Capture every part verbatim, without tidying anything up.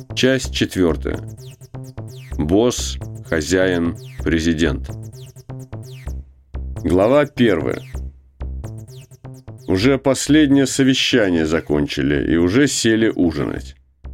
Часть четвертая. Босс, хозяин, президент. Глава первая. Уже последнее совещание закончили и уже сели ужинать.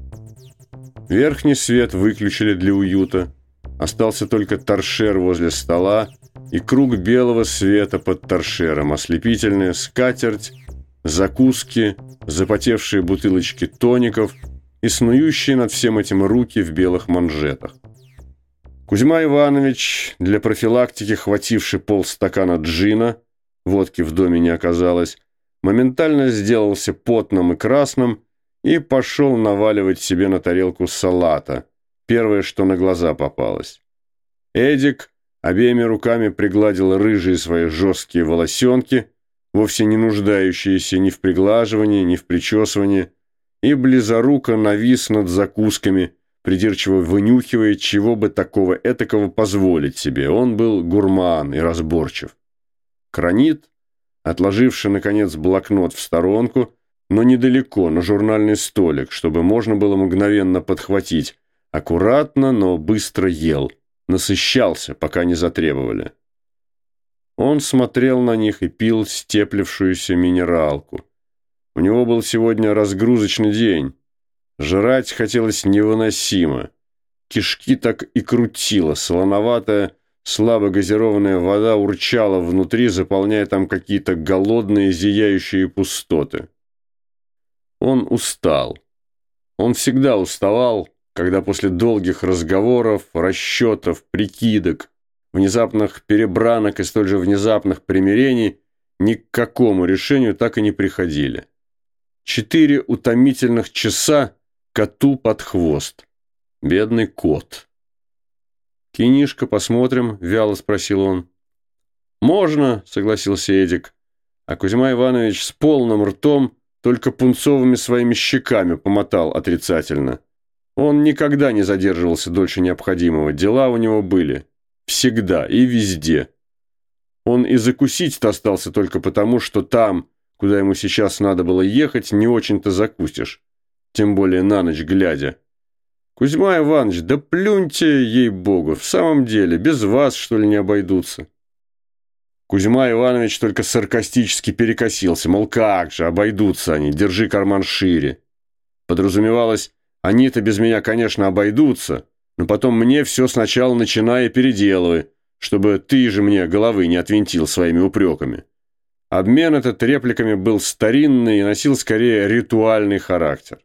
Верхний свет выключили для уюта. Остался только торшер возле стола и круг белого света под торшером, ослепительная скатерть, закуски, запотевшие бутылочки тоников и снующие над всем этим руки в белых манжетах. Кузьма Иванович, для профилактики хвативший полстакана джина, водки в доме не оказалось, моментально сделался потным и красным и пошел наваливать себе на тарелку салата, первое, что на глаза попалось. Эдик обеими руками пригладил рыжие свои жесткие волосенки, вовсе не нуждающиеся ни в приглаживании, ни в причесывании, и близоруко навис над закусками, придирчиво вынюхивая, чего бы такого этакого позволить себе. Он был гурман и разборчив. Кранит, отложивший, наконец, блокнот в сторонку, но недалеко, на журнальный столик, чтобы можно было мгновенно подхватить, аккуратно, но быстро ел, насыщался, пока не затребовали. Он смотрел на них и пил степлившуюся минералку. У него был сегодня разгрузочный день. Жрать хотелось невыносимо. Кишки так и крутило, солоноватая, слабо газированная вода урчала внутри, заполняя там какие-то голодные, зияющие пустоты. Он устал. Он всегда уставал, когда после долгих разговоров, расчетов, прикидок, внезапных перебранок и столь же внезапных примирений ни к какому решению так и не приходили. Четыре утомительных часа коту под хвост. Бедный кот. «Кинишко, посмотрим?» – вяло спросил он. «Можно», – согласился Эдик. А Кузьма Иванович с полным ртом только пунцовыми своими щеками помотал отрицательно. Он никогда не задерживался дольше необходимого. Дела у него были. Всегда и везде. Он и закусить-то остался только потому, что там, куда ему сейчас надо было ехать, не очень-то закусишь. Тем более на ночь глядя. Кузьма Иванович, да плюньте, ей-богу, в самом деле, без вас, что ли, не обойдутся? Кузьма Иванович только саркастически перекосился, мол, как же, обойдутся они, держи карман шире. Подразумевалось, они-то без меня, конечно, обойдутся, но потом мне все сначала начинай и переделывай, чтобы ты же мне головы не отвинтил своими упреками. Обмен этот репликами был старинный и носил скорее ритуальный характер.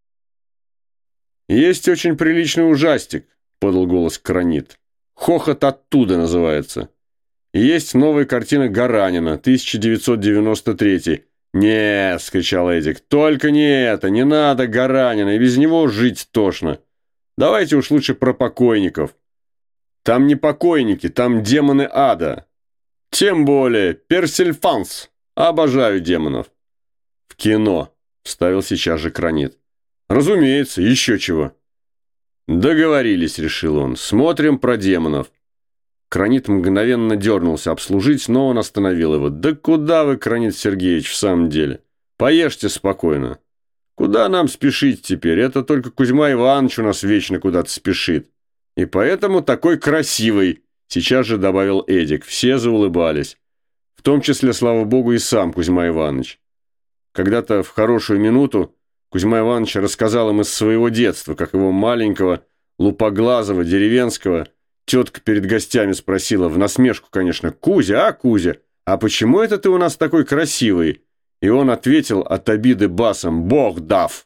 «Есть очень приличный ужастик», — подал голос Кранит. «Хохот оттуда» называется. И есть новая картина Гаранина, тысяча девятьсот девяносто третий. «Нет», — скричал Эдик, — «только не это, не надо Гаранина, и без него жить тошно. Давайте уж лучше про покойников. Там не покойники, там демоны ада. Тем более Персильфанс. Обожаю демонов». «В кино», — вставил сейчас же Кранит. «Разумеется, еще чего». «Договорились», — решил он. «Смотрим про демонов». Кранит мгновенно дернулся обслужить, но он остановил его. «Да куда вы, Кранит Сергеевич, в самом деле? Поешьте спокойно. Куда нам спешить теперь? Это только Кузьма Иванович у нас вечно куда-то спешит. И поэтому такой красивый», — сейчас же добавил Эдик. Все заулыбались. В том числе, слава богу, и сам Кузьма Иванович. Когда-то в хорошую минуту Кузьма Иванович рассказал им из своего детства, как его маленького, лупоглазого, деревенского, тетка перед гостями спросила, в насмешку, конечно, «Кузя, а, Кузя, а почему это ты у нас такой красивый?» И он ответил от обиды басом «Бог дав!».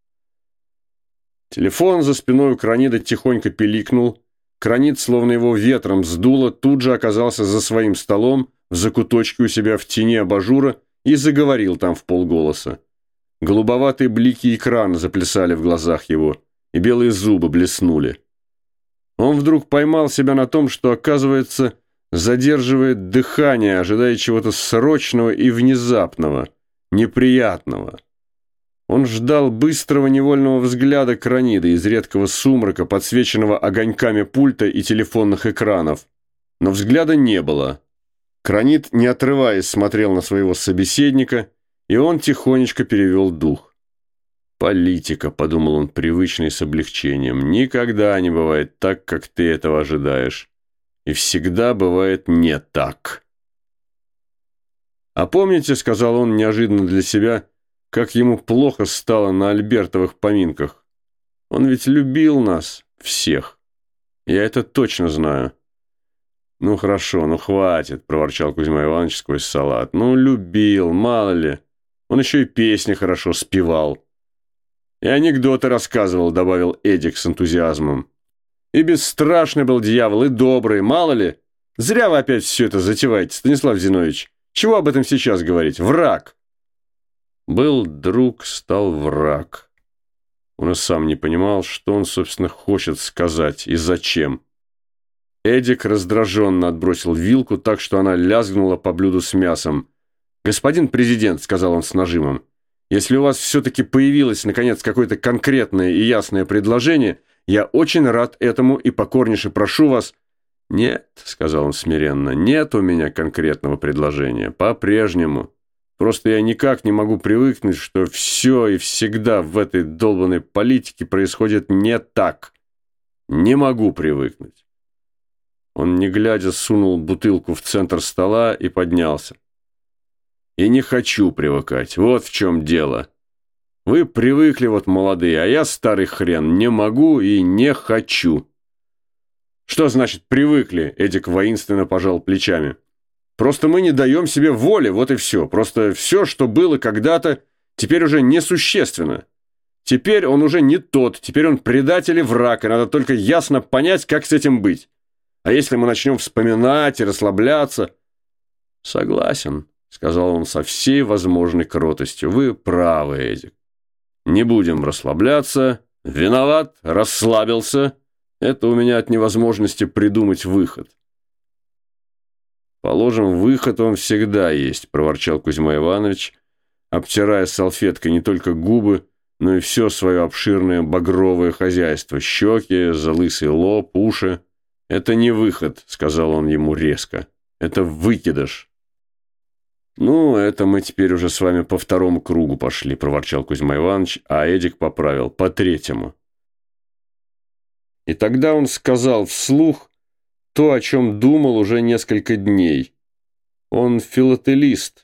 Телефон за спиной у Кранида тихонько пиликнул. Кранид, словно его ветром сдуло, тут же оказался за своим столом, в закуточке у себя в тени абажура, и заговорил там вполголоса. Голубоватые блики экрана заплясали в глазах его, и белые зубы блеснули. Он вдруг поймал себя на том, что, оказывается, задерживает дыхание, ожидая чего-то срочного и внезапного, неприятного. Он ждал быстрого невольного взгляда Кранида из редкого сумрака, подсвеченного огоньками пульта и телефонных экранов. Но взгляда не было. Кранид, не отрываясь, смотрел на своего собеседника, и он тихонечко перевел дух. «Политика», — подумал он привычно и с облегчением, — «никогда не бывает так, как ты этого ожидаешь. И всегда бывает не так». «А помните, — сказал он неожиданно для себя, — как ему плохо стало на Альбертовых поминках? Он ведь любил нас всех. Я это точно знаю». «Ну хорошо, ну хватит», — проворчал Кузьма Иванович сквозь салат. «Ну, любил, мало ли. Он еще и песни хорошо спевал». «И анекдоты рассказывал», — добавил Эдик с энтузиазмом. «И бесстрашный был дьявол, и добрый, мало ли. Зря вы опять все это затеваете, Станислав Зиновьевич. Чего об этом сейчас говорить? Враг!» Был друг, стал враг. Он и сам не понимал, что он, собственно, хочет сказать и зачем. Эдик раздраженно отбросил вилку так, что она лязгнула по блюду с мясом. «Господин президент», — сказал он с нажимом, — «если у вас все-таки появилось, наконец, какое-то конкретное и ясное предложение, я очень рад этому и покорнейше прошу вас...» «Нет», — сказал он смиренно, — «нет у меня конкретного предложения. По-прежнему. Просто я никак не могу привыкнуть, что все и всегда в этой долбанной политике происходит не так. Не могу привыкнуть». Он, не глядя, сунул бутылку в центр стола и поднялся. «И не хочу привыкать. Вот в чем дело. Вы привыкли, вот молодые, а я, старый хрен, не могу и не хочу». «Что значит привыкли?» — Эдик воинственно пожал плечами. «Просто мы не даем себе воли, вот и все. Просто все, что было когда-то, теперь уже несущественно. Теперь он уже не тот, теперь он предатель и враг, и надо только ясно понять, как с этим быть. А если мы начнем вспоминать и расслабляться...» «Согласен», — сказал он со всей возможной кротостью. «Вы правы, Эдик. Не будем расслабляться. Виноват, расслабился. Это у меня от невозможности придумать выход». «Положим, выход он всегда есть», — проворчал Кузьма Иванович, обтирая салфеткой не только губы, но и все свое обширное багровое хозяйство: щеки, залысый лоб, уши. «Это не выход», — сказал он ему резко. «Это выкидыш». «Ну, это мы теперь уже с вами по второму кругу пошли», — проворчал Кузьма Иванович, а Эдик поправил: «по третьему». И тогда он сказал вслух то, о чем думал уже несколько дней. Он филателист.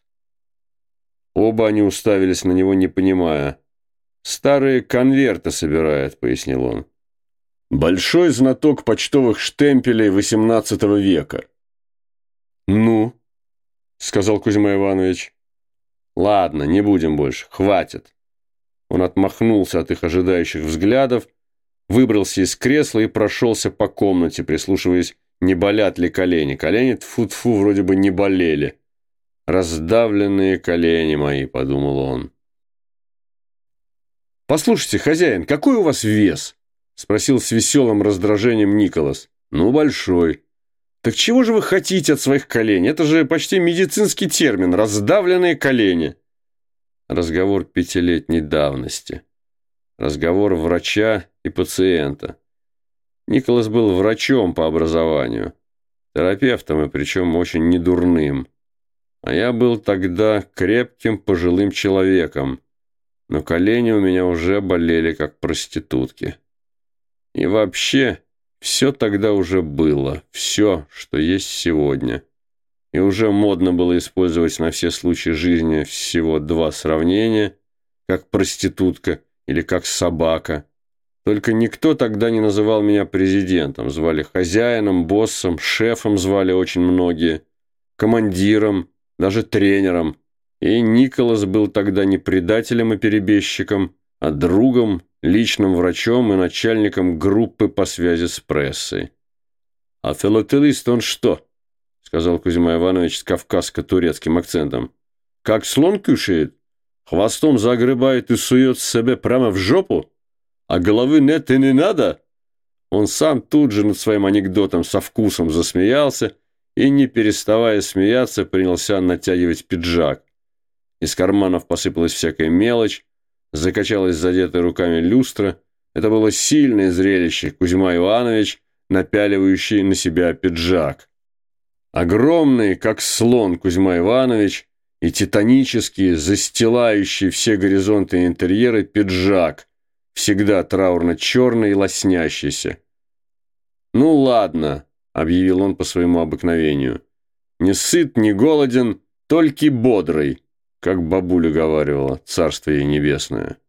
Оба они уставились на него, не понимая. «Старые конверты собирает», — пояснил он. «Большой знаток почтовых штемпелей восемнадцатого века». «Ну?» — сказал Кузьма Иванович. «Ладно, не будем больше, хватит». Он отмахнулся от их ожидающих взглядов, выбрался из кресла и прошелся по комнате, прислушиваясь, не болят ли колени. Колени, тьфу-тьфу, вроде бы не болели. «Раздавленные колени мои», — подумал он. «Послушайте, хозяин, какой у вас вес?» — спросил с веселым раздражением Николас. «Ну, большой». «Так чего же вы хотите от своих коленей? Это же почти медицинский термин — раздавленные колени». Разговор пятилетней давности. Разговор врача и пациента. Николас был врачом по образованию, терапевтом, и причем очень недурным. А я был тогда крепким пожилым человеком, но колени у меня уже болели, как проститутки. И вообще, все тогда уже было, все, что есть сегодня. И уже модно было использовать на все случаи жизни всего два сравнения, как проститутка или как собака. Только никто тогда не называл меня президентом. Звали хозяином, боссом, шефом звали очень многие, командиром, даже тренером. И Николас был тогда не предателем и перебежчиком, а другом, личным врачом и начальником группы по связи с прессой. «А филателист он что?» — сказал Кузьма Иванович с кавказско-турецким акцентом. «Как слон кушает? Хвостом загребает и сует себе прямо в жопу? А головы нет и не надо?» Он сам тут же над своим анекдотом со вкусом засмеялся и, не переставая смеяться, принялся натягивать пиджак. Из карманов посыпалась всякая мелочь, закачалась задетая руками люстра. Это было сильное зрелище. Кузьма Иванович, напяливающий на себя пиджак. Огромный, как слон, Кузьма Иванович и титанический, застилающий все горизонты и интерьеры пиджак, всегда траурно-черный и лоснящийся. «Ну ладно», — объявил он по своему обыкновению, — «не сыт, не голоден, только бодрый», как бабуля говаривала, царство ей небесное.